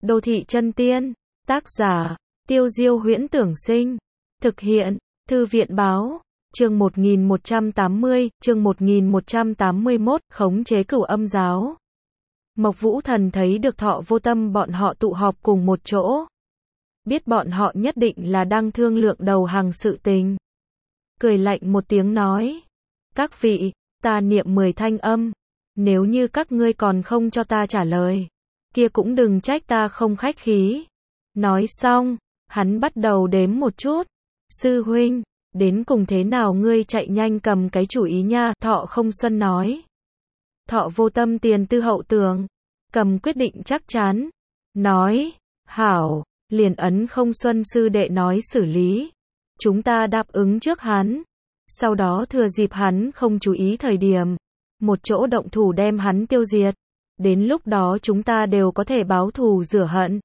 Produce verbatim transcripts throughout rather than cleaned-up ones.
Đô thị chân tiên. Tác giả, Tiêu Diêu Huyễn Tưởng Sinh. Thực hiện, Thư viện Báo. Chương một nghìn một trăm tám mươi, chương một nghìn một trăm tám mươi mốt, khống chế Cửu Âm giáo. Mộc Vũ Thần thấy được Thọ Vô Tâm bọn họ tụ họp cùng một chỗ. Biết bọn họ nhất định là đang thương lượng đầu hàng sự tình. Cười lạnh một tiếng nói. Các vị, ta niệm mười thanh âm. Nếu như các ngươi còn không cho ta trả lời, kia cũng đừng trách ta không khách khí. Nói xong, hắn bắt đầu đếm một chút. Sư huynh, đến cùng thế nào ngươi chạy nhanh cầm cái chủ ý nha, Thọ Không Xuân nói. Thọ Vô Tâm tiền tư hậu tường, cầm quyết định chắc chắn. Nói, hảo, liền ấn Không Xuân sư đệ nói xử lý. Chúng ta đáp ứng trước hắn. Sau đó thừa dịp hắn không chú ý thời điểm, một chỗ động thủ đem hắn tiêu diệt. Đến lúc đó chúng ta đều có thể báo thù rửa hận.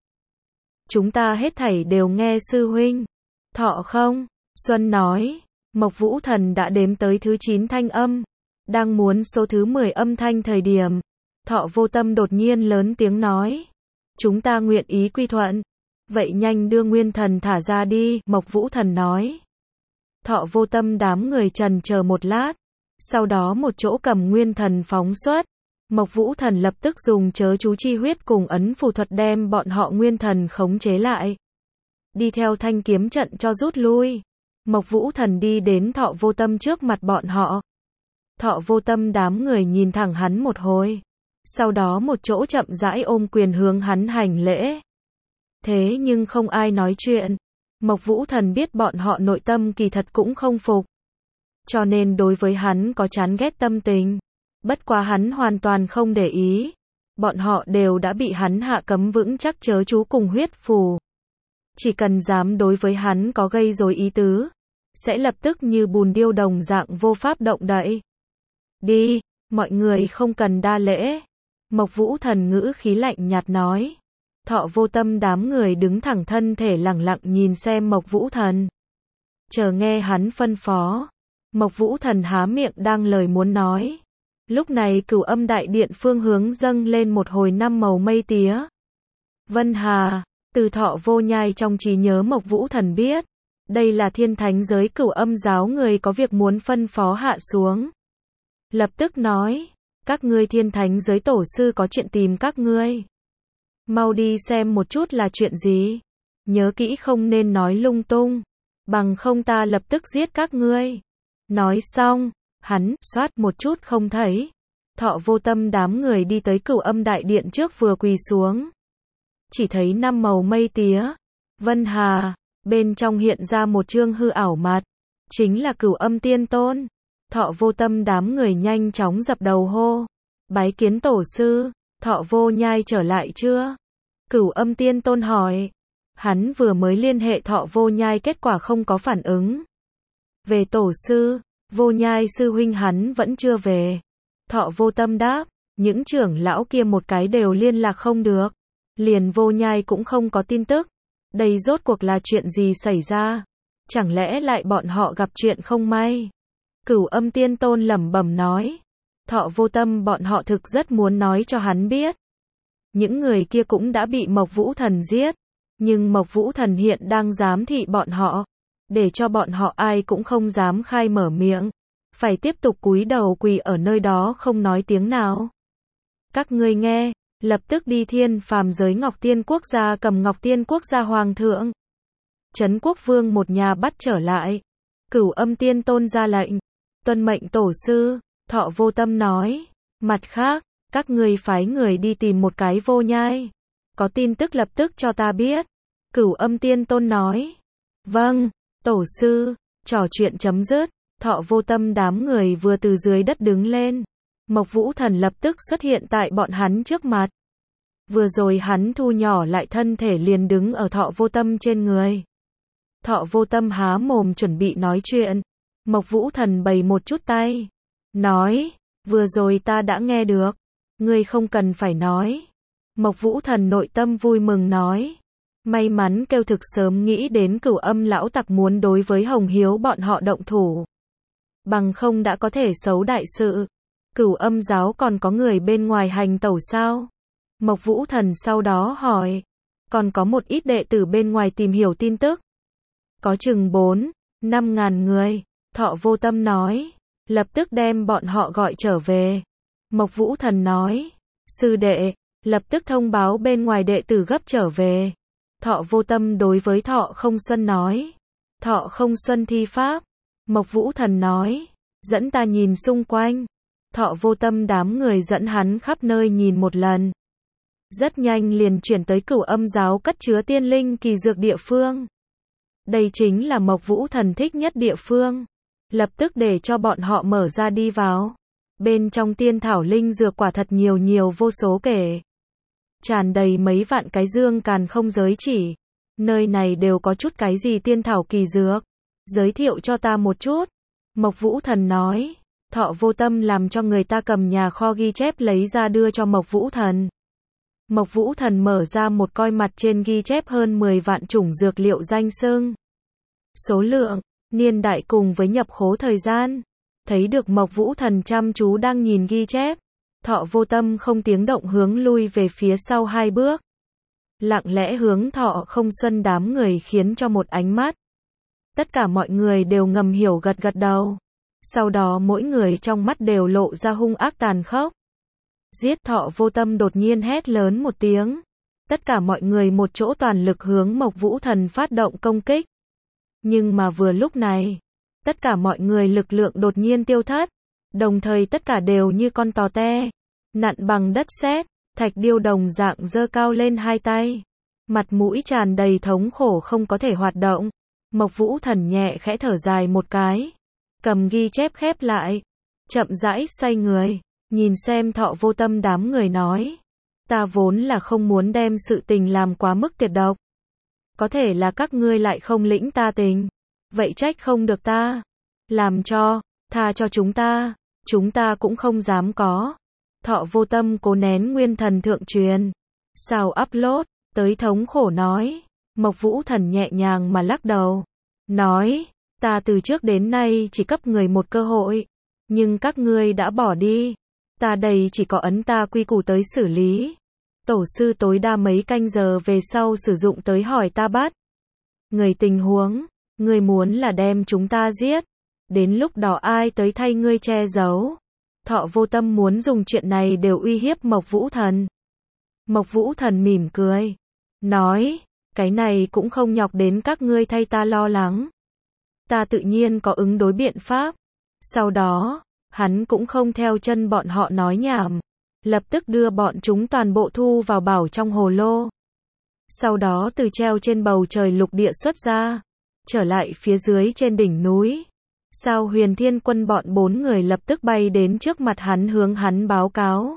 Chúng ta hết thảy đều nghe sư huynh. Thọ Không Xuân nói. Mộc Vũ Thần đã đếm tới thứ chín thanh âm. Đang muốn số thứ mười âm thanh thời điểm, Thọ Vô Tâm đột nhiên lớn tiếng nói. Chúng ta nguyện ý quy thuận. Vậy nhanh đưa Nguyên Thần thả ra đi, Mộc Vũ Thần nói. Thọ Vô Tâm đám người trần chờ một lát. Sau đó một chỗ cầm Nguyên Thần phóng xuất. Mộc Vũ Thần lập tức dùng chớ chú chi huyết cùng ấn phù thuật đem bọn họ Nguyên Thần khống chế lại. Đi theo thanh kiếm trận cho rút lui. Mộc Vũ Thần đi đến Thọ Vô Tâm trước mặt bọn họ. Thọ Vô Tâm đám người nhìn thẳng hắn một hồi. Sau đó một chỗ chậm rãi ôm quyền hướng hắn hành lễ. Thế nhưng không ai nói chuyện. Mộc Vũ Thần biết bọn họ nội tâm kỳ thật cũng không phục. Cho nên đối với hắn có chán ghét tâm tình. Bất quá hắn hoàn toàn không để ý. Bọn họ đều đã bị hắn hạ cấm vững chắc chớ chú cùng huyết phù. Chỉ cần dám đối với hắn có gây rối ý tứ, sẽ lập tức như bùn điêu đồng dạng vô pháp động đậy. Đi, mọi người không cần đa lễ. Mộc Vũ Thần ngữ khí lạnh nhạt nói. Thọ Vô Tâm đám người đứng thẳng thân thể lẳng lặng nhìn xem Mộc Vũ Thần. Chờ nghe hắn phân phó. Mộc Vũ Thần há miệng đang lời muốn nói. Lúc này Cửu Âm đại điện phương hướng dâng lên một hồi năm màu mây tía. Vân Hà, từ Thọ Vô Nhai trong trí nhớ Mộc Vũ Thần biết. Đây là thiên thánh giới Cửu Âm giáo người có việc muốn phân phó hạ xuống. Lập tức nói, các ngươi thiên thánh giới tổ sư có chuyện tìm các ngươi. Mau đi xem một chút là chuyện gì. Nhớ kỹ không nên nói lung tung. Bằng không ta lập tức giết các ngươi. Nói xong, hắn xoát một chút không thấy. Thọ Vô Tâm đám người đi tới Cửu Âm đại điện trước vừa quỳ xuống. Chỉ thấy năm màu mây tía. Vân Hà, bên trong hiện ra một chương hư ảo mặt. Chính là Cửu Âm Tiên Tôn. Thọ Vô Tâm đám người nhanh chóng dập đầu hô. Bái kiến tổ sư, Thọ Vô Nhai trở lại chưa? Cửu Âm Tiên Tôn hỏi. Hắn vừa mới liên hệ Thọ Vô Nhai kết quả không có phản ứng. Về tổ sư, Vô Nhai sư huynh hắn vẫn chưa về. Thọ Vô Tâm đáp, những trưởng lão kia một cái đều liên lạc không được. Liền Vô Nhai cũng không có tin tức. Đây rốt cuộc là chuyện gì xảy ra? Chẳng lẽ lại bọn họ gặp chuyện không may? Cửu Âm Tiên Tôn lẩm bẩm nói. Thọ Vô Tâm bọn họ thực rất muốn nói cho hắn biết. Những người kia cũng đã bị Mộc Vũ Thần giết. Nhưng Mộc Vũ Thần hiện đang giám thị bọn họ. Để cho bọn họ ai cũng không dám khai mở miệng. Phải tiếp tục cúi đầu quỳ ở nơi đó không nói tiếng nào. Các ngươi nghe, lập tức đi thiên phàm giới Ngọc Tiên Quốc gia cầm Ngọc Tiên Quốc gia hoàng thượng. Trấn Quốc Vương một nhà bắt trở lại. Cửu Âm Tiên Tôn ra lệnh. Tuân mệnh tổ sư, Thọ Vô Tâm nói. Mặt khác, các ngươi phái người đi tìm một cái Vô Nhai. Có tin tức lập tức cho ta biết. Cửu Âm Tiên Tôn nói. Vâng, tổ sư. Trò chuyện chấm dứt. Thọ Vô Tâm đám người vừa từ dưới đất đứng lên. Mộc Vũ Thần lập tức xuất hiện tại bọn hắn trước mặt. Vừa rồi hắn thu nhỏ lại thân thể liền đứng ở Thọ Vô Tâm trên người. Thọ Vô Tâm há mồm chuẩn bị nói chuyện. Mộc Vũ Thần bày một chút tay. Nói, vừa rồi ta đã nghe được. Ngươi không cần phải nói. Mộc Vũ Thần nội tâm vui mừng nói. May mắn kêu thực sớm nghĩ đến Cửu Âm lão tặc muốn đối với Hồng Hiếu bọn họ động thủ. Bằng không đã có thể xấu đại sự. Cửu Âm giáo còn có người bên ngoài hành tẩu sao? Mộc Vũ Thần sau đó hỏi. còn có một ít đệ tử bên ngoài tìm hiểu tin tức. Có chừng bốn, năm ngàn người, Thọ Vô Tâm nói, lập tức đem bọn họ gọi trở về. Mộc Vũ Thần nói, sư đệ, lập tức thông báo bên ngoài đệ tử gấp trở về. Thọ Vô Tâm đối với Thọ Không Xuân nói, Thọ Không Xuân thi pháp. Mộc Vũ Thần nói, dẫn ta nhìn xung quanh. Thọ Vô Tâm đám người dẫn hắn khắp nơi nhìn một lần. Rất nhanh liền chuyển tới Cửu Âm giáo cất chứa tiên linh kỳ dược địa phương. Đây chính là Mộc Vũ Thần thích nhất địa phương. Lập tức để cho bọn họ mở ra đi vào. Bên trong tiên thảo linh dược quả thật nhiều nhiều vô số kể. Tràn đầy mấy vạn cái dương càn không giới chỉ. Nơi này đều có chút cái gì tiên thảo kỳ dược. Giới thiệu cho ta một chút. Mộc Vũ Thần nói. Thọ Vô Tâm làm cho người ta cầm nhà kho ghi chép lấy ra đưa cho Mộc Vũ Thần. Mộc Vũ Thần mở ra một coi mặt trên ghi chép hơn mười vạn chủng dược liệu danh xưng. Số lượng, niên đại cùng với nhập khố thời gian. Thấy được Mộc Vũ Thần chăm chú đang nhìn ghi chép. Thọ Vô Tâm không tiếng động hướng lui về phía sau hai bước. Lặng lẽ hướng Thọ Không Xuân đám người khiến cho một ánh mắt. Tất cả mọi người đều ngầm hiểu gật gật đầu. Sau đó mỗi người trong mắt đều lộ ra hung ác tàn khốc. Giết! Thọ Vô Tâm đột nhiên hét lớn một tiếng. Tất cả mọi người một chỗ toàn lực hướng Mộc Vũ Thần phát động công kích. Nhưng mà vừa lúc này, tất cả mọi người lực lượng đột nhiên tiêu thất. Đồng thời tất cả đều như con tò te, nặn bằng đất sét, Thạch Điêu đồng dạng giơ cao lên hai tay. Mặt mũi tràn đầy thống khổ không có thể hoạt động. Mộc Vũ Thần nhẹ khẽ thở dài một cái. Cầm ghi chép khép lại. Chậm rãi xoay người. Nhìn xem Thọ Vô Tâm đám người nói. Ta vốn là không muốn đem sự tình làm quá mức tuyệt độc. Có thể là các ngươi lại không lĩnh ta tình. Vậy trách không được ta. Làm cho, tha cho chúng ta. Chúng ta cũng không dám có. Thọ Vô Tâm cố nén nguyên thần thượng truyền. Sao upload, tới thống khổ nói. Mộc Vũ Thần nhẹ nhàng mà lắc đầu. Nói, ta từ trước đến nay chỉ cấp người một cơ hội. Nhưng các ngươi đã bỏ đi. Ta đây chỉ có ấn ta quy củ tới xử lý. Tổ sư tối đa mấy canh giờ về sau sử dụng tới hỏi ta bắt. Người tình huống, ngươi muốn là đem chúng ta giết. Đến lúc đó ai tới thay ngươi che giấu. Thọ Vô Tâm muốn dùng chuyện này đều uy hiếp Mộc Vũ Thần. Mộc Vũ Thần mỉm cười. Nói, cái này cũng không nhọc đến các ngươi thay ta lo lắng. Ta tự nhiên có ứng đối biện pháp. Sau đó, hắn cũng không theo chân bọn họ nói nhảm. Lập tức đưa bọn chúng toàn bộ thu vào bảo trong hồ lô. Sau đó từ treo trên bầu trời lục địa xuất ra. Trở lại phía dưới trên đỉnh núi. Sao Huyền Thiên Quân bọn bốn người lập tức bay đến trước mặt hắn hướng hắn báo cáo.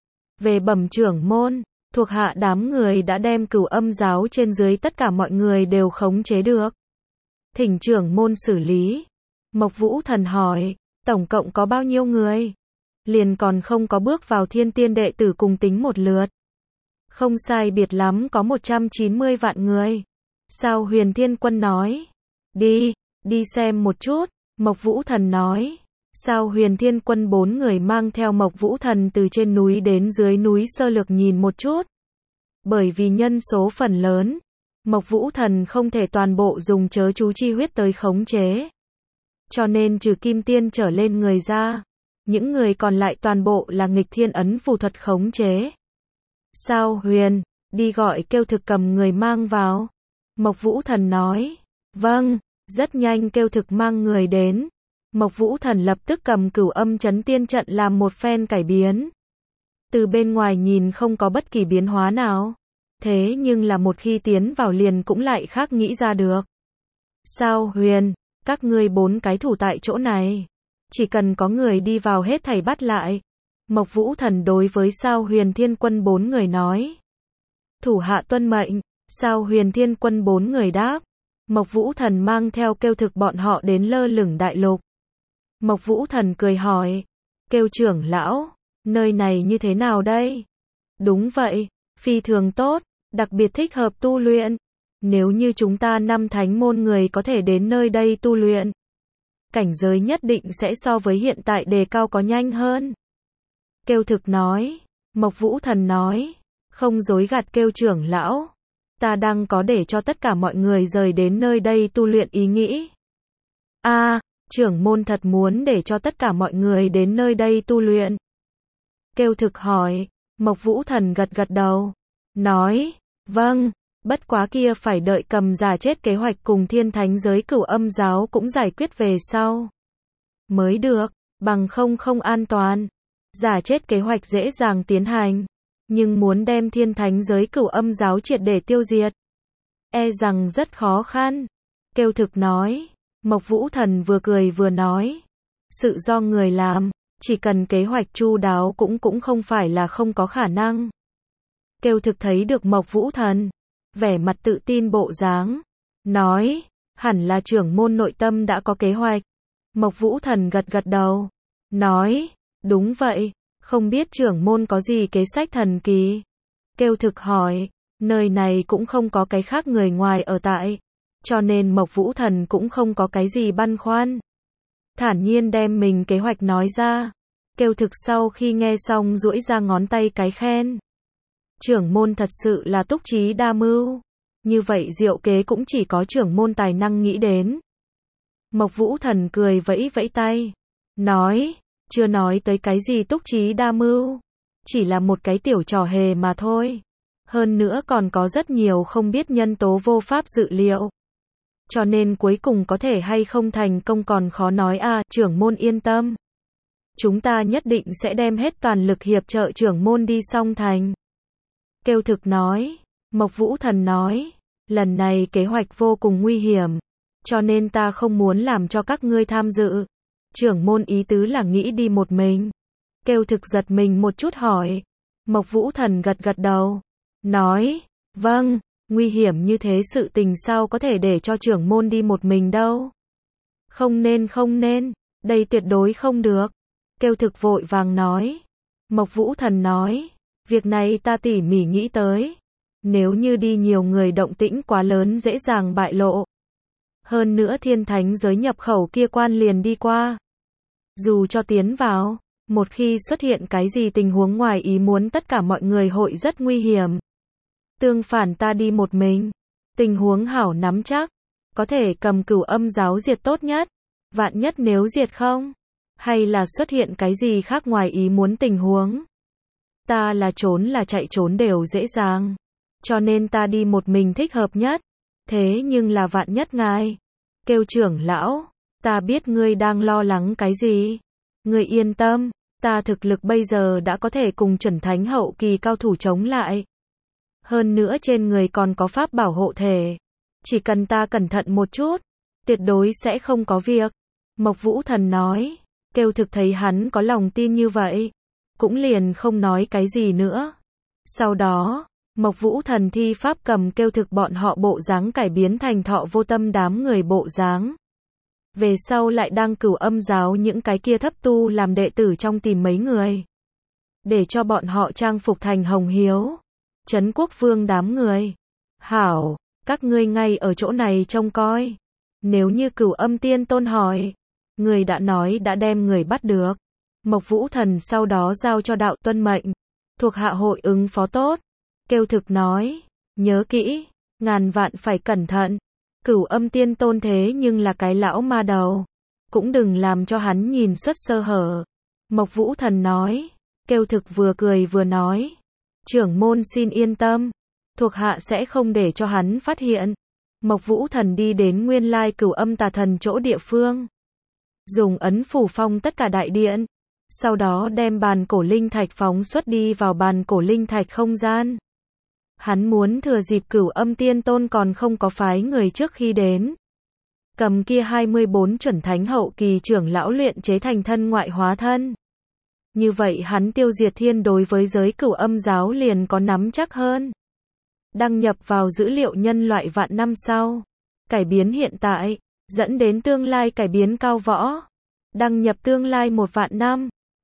Về bẩm trưởng môn, thuộc hạ đám người đã đem Cửu Âm giáo trên dưới tất cả mọi người đều khống chế được. Thỉnh trưởng môn xử lý. Mộc Vũ Thần hỏi, tổng cộng có bao nhiêu người? Liền còn không có bước vào thiên tiên đệ tử cùng tính một lượt. Không sai biệt lắm có một trăm chín mươi vạn người. Sao Huyền Thiên Quân nói. Đi, đi xem một chút. Mộc Vũ Thần nói. Sao Huyền Thiên Quân bốn người mang theo Mộc Vũ Thần từ trên núi đến dưới núi sơ lược nhìn một chút. Bởi vì nhân số phần lớn, Mộc Vũ Thần không thể toàn bộ dùng chớ chú chi huyết tới khống chế. Cho nên trừ kim tiên trở lên người ra, những người còn lại toàn bộ là nghịch thiên ấn phù thuật khống chế. Sao Huyền, đi gọi kêu thực cầm người mang vào. Mộc Vũ Thần nói. Vâng, rất nhanh kêu thực mang người đến. Mộc Vũ Thần lập tức cầm Cửu Âm Chấn Tiên trận làm một phen cải biến. Từ bên ngoài nhìn không có bất kỳ biến hóa nào. Thế nhưng là một khi tiến vào liền cũng lại khác nghĩ ra được. Sao Huyền, các ngươi bốn cái thủ tại chỗ này. Chỉ cần có người đi vào hết thảy bắt lại. Mộc Vũ Thần đối với Sao Huyền Thiên Quân bốn người nói. Thủ hạ tuân mệnh. Sao Huyền Thiên Quân bốn người đáp. Mộc Vũ Thần mang theo kêu thực bọn họ đến lơ lửng đại lục. Mộc Vũ Thần cười hỏi. Kêu trưởng lão, nơi này như thế nào đây? Đúng vậy, phi thường tốt, đặc biệt thích hợp tu luyện. Nếu như chúng ta năm thánh môn người có thể đến nơi đây tu luyện, cảnh giới nhất định sẽ so với hiện tại đề cao có nhanh hơn. Kêu thực nói. Mộc Vũ Thần nói. Không dối gạt kêu trưởng lão. Ta đang có để cho tất cả mọi người rời đến nơi đây tu luyện ý nghĩ. A, à, trưởng môn thật muốn để cho tất cả mọi người đến nơi đây tu luyện. Kêu Thực hỏi, Mộc Vũ Thần gật gật đầu, nói, vâng, bất quá kia phải đợi cầm giả chết kế hoạch cùng thiên thánh giới Cửu Âm giáo cũng giải quyết về sau. Mới được, bằng không không an toàn. Giả chết kế hoạch dễ dàng tiến hành, nhưng muốn đem thiên thánh giới Cửu Âm giáo triệt để tiêu diệt, e rằng rất khó khăn. Kêu Thực nói, Mộc Vũ Thần vừa cười vừa nói, sự do người làm, chỉ cần kế hoạch chu đáo cũng cũng không phải là không có khả năng. Kêu Thực thấy được Mộc Vũ Thần, vẻ mặt tự tin bộ dáng, nói, hẳn là trưởng môn nội tâm đã có kế hoạch. Mộc Vũ Thần gật gật đầu, nói, đúng vậy, không biết trưởng môn có gì kế sách thần kỳ. Kêu Thực hỏi, nơi này cũng không có cái khác người ngoài ở tại, cho nên Mộc Vũ Thần cũng không có cái gì băn khoăn. Thản nhiên đem mình kế hoạch nói ra. Kêu Thực sau khi nghe xong duỗi ra ngón tay cái khen. Trưởng môn thật sự là túc trí đa mưu. Như vậy diệu kế cũng chỉ có trưởng môn tài năng nghĩ đến. Mộc Vũ Thần cười vẫy vẫy tay, nói, chưa nói tới cái gì túc trí đa mưu, chỉ là một cái tiểu trò hề mà thôi. Hơn nữa còn có rất nhiều không biết nhân tố vô pháp dự liệu. Cho nên cuối cùng có thể hay không thành công còn khó nói à, trưởng môn yên tâm. Chúng ta nhất định sẽ đem hết toàn lực hiệp trợ trưởng môn đi song thành. Kêu Thực nói, Mộc Vũ Thần nói, lần này kế hoạch vô cùng nguy hiểm, cho nên ta không muốn làm cho các ngươi tham dự. Trưởng môn ý tứ là nghĩ đi một mình. Kêu Thực giật mình một chút hỏi. Mộc Vũ Thần gật gật đầu, nói, vâng, nguy hiểm như thế sự tình sao có thể để cho trưởng môn đi một mình đâu. Không nên không nên, đây tuyệt đối không được. Kêu Thực vội vàng nói. Mộc Vũ Thần nói, việc này ta tỉ mỉ nghĩ tới. Nếu như đi nhiều người động tĩnh quá lớn dễ dàng bại lộ. Hơn nữa thiên thánh giới nhập khẩu kia quan liền đi qua. Dù cho tiến vào, một khi xuất hiện cái gì tình huống ngoài ý muốn tất cả mọi người hội rất nguy hiểm. Tương phản ta đi một mình, tình huống hảo nắm chắc, có thể cầm Cửu Âm giáo diệt tốt nhất. Vạn nhất nếu diệt không, hay là xuất hiện cái gì khác ngoài ý muốn tình huống. Ta là trốn là chạy trốn đều dễ dàng. Cho nên ta đi một mình thích hợp nhất. Thế nhưng là vạn nhất ngài. Kêu trưởng lão, ta biết ngươi đang lo lắng cái gì. Ngươi yên tâm, ta thực lực bây giờ đã có thể cùng chuẩn thánh hậu kỳ cao thủ chống lại. Hơn nữa trên người còn có pháp bảo hộ thể. Chỉ cần ta cẩn thận một chút, tuyệt đối sẽ không có việc. Mộc Vũ Thần nói, Kêu Thực thấy hắn có lòng tin như vậy, cũng liền không nói cái gì nữa. Sau đó, Mộc Vũ Thần thi pháp cầm Kêu Thực bọn họ bộ dáng cải biến thành Thọ Vô Tâm đám người bộ dáng. Về sau lại đang Cửu Âm giáo những cái kia thấp tu làm đệ tử trong tìm mấy người. Để cho bọn họ trang phục thành Hồng Hiếu, Trấn Quốc Vương đám người. Hảo, các ngươi ngay ở chỗ này trông coi. Nếu như Cửu Âm Tiên Tôn hỏi, người đã nói đã đem người bắt được. Mộc Vũ Thần sau đó giao cho đạo tuân mệnh. Thuộc hạ hội ứng phó tốt. Kêu Thực nói, nhớ kỹ, ngàn vạn phải cẩn thận. Cửu Âm Tiên Tôn thế nhưng là cái lão ma đầu. Cũng đừng làm cho hắn nhìn xuất sơ hở. Mộc Vũ Thần nói. Kêu Thực vừa cười vừa nói, trưởng môn xin yên tâm, thuộc hạ sẽ không để cho hắn phát hiện. Mộc Vũ Thần đi đến nguyên lai Cửu Âm tà thần chỗ địa phương. Dùng ấn phủ phong tất cả đại điện. Sau đó đem bàn cổ linh thạch phóng xuất đi vào bàn cổ linh thạch không gian. Hắn muốn thừa dịp Cửu Âm Tiên Tôn còn không có phái người trước khi đến. Cầm kia hai mươi bốn chuẩn thánh hậu kỳ trưởng lão luyện chế thành thân ngoại hóa thân. Như vậy hắn tiêu diệt thiên đối với giới Cửu Âm giáo liền có nắm chắc hơn. Đăng nhập vào dữ liệu nhân loại vạn năm sau. Cải biến hiện tại, dẫn đến tương lai cải biến cao võ. Đăng nhập tương lai một vạn năm.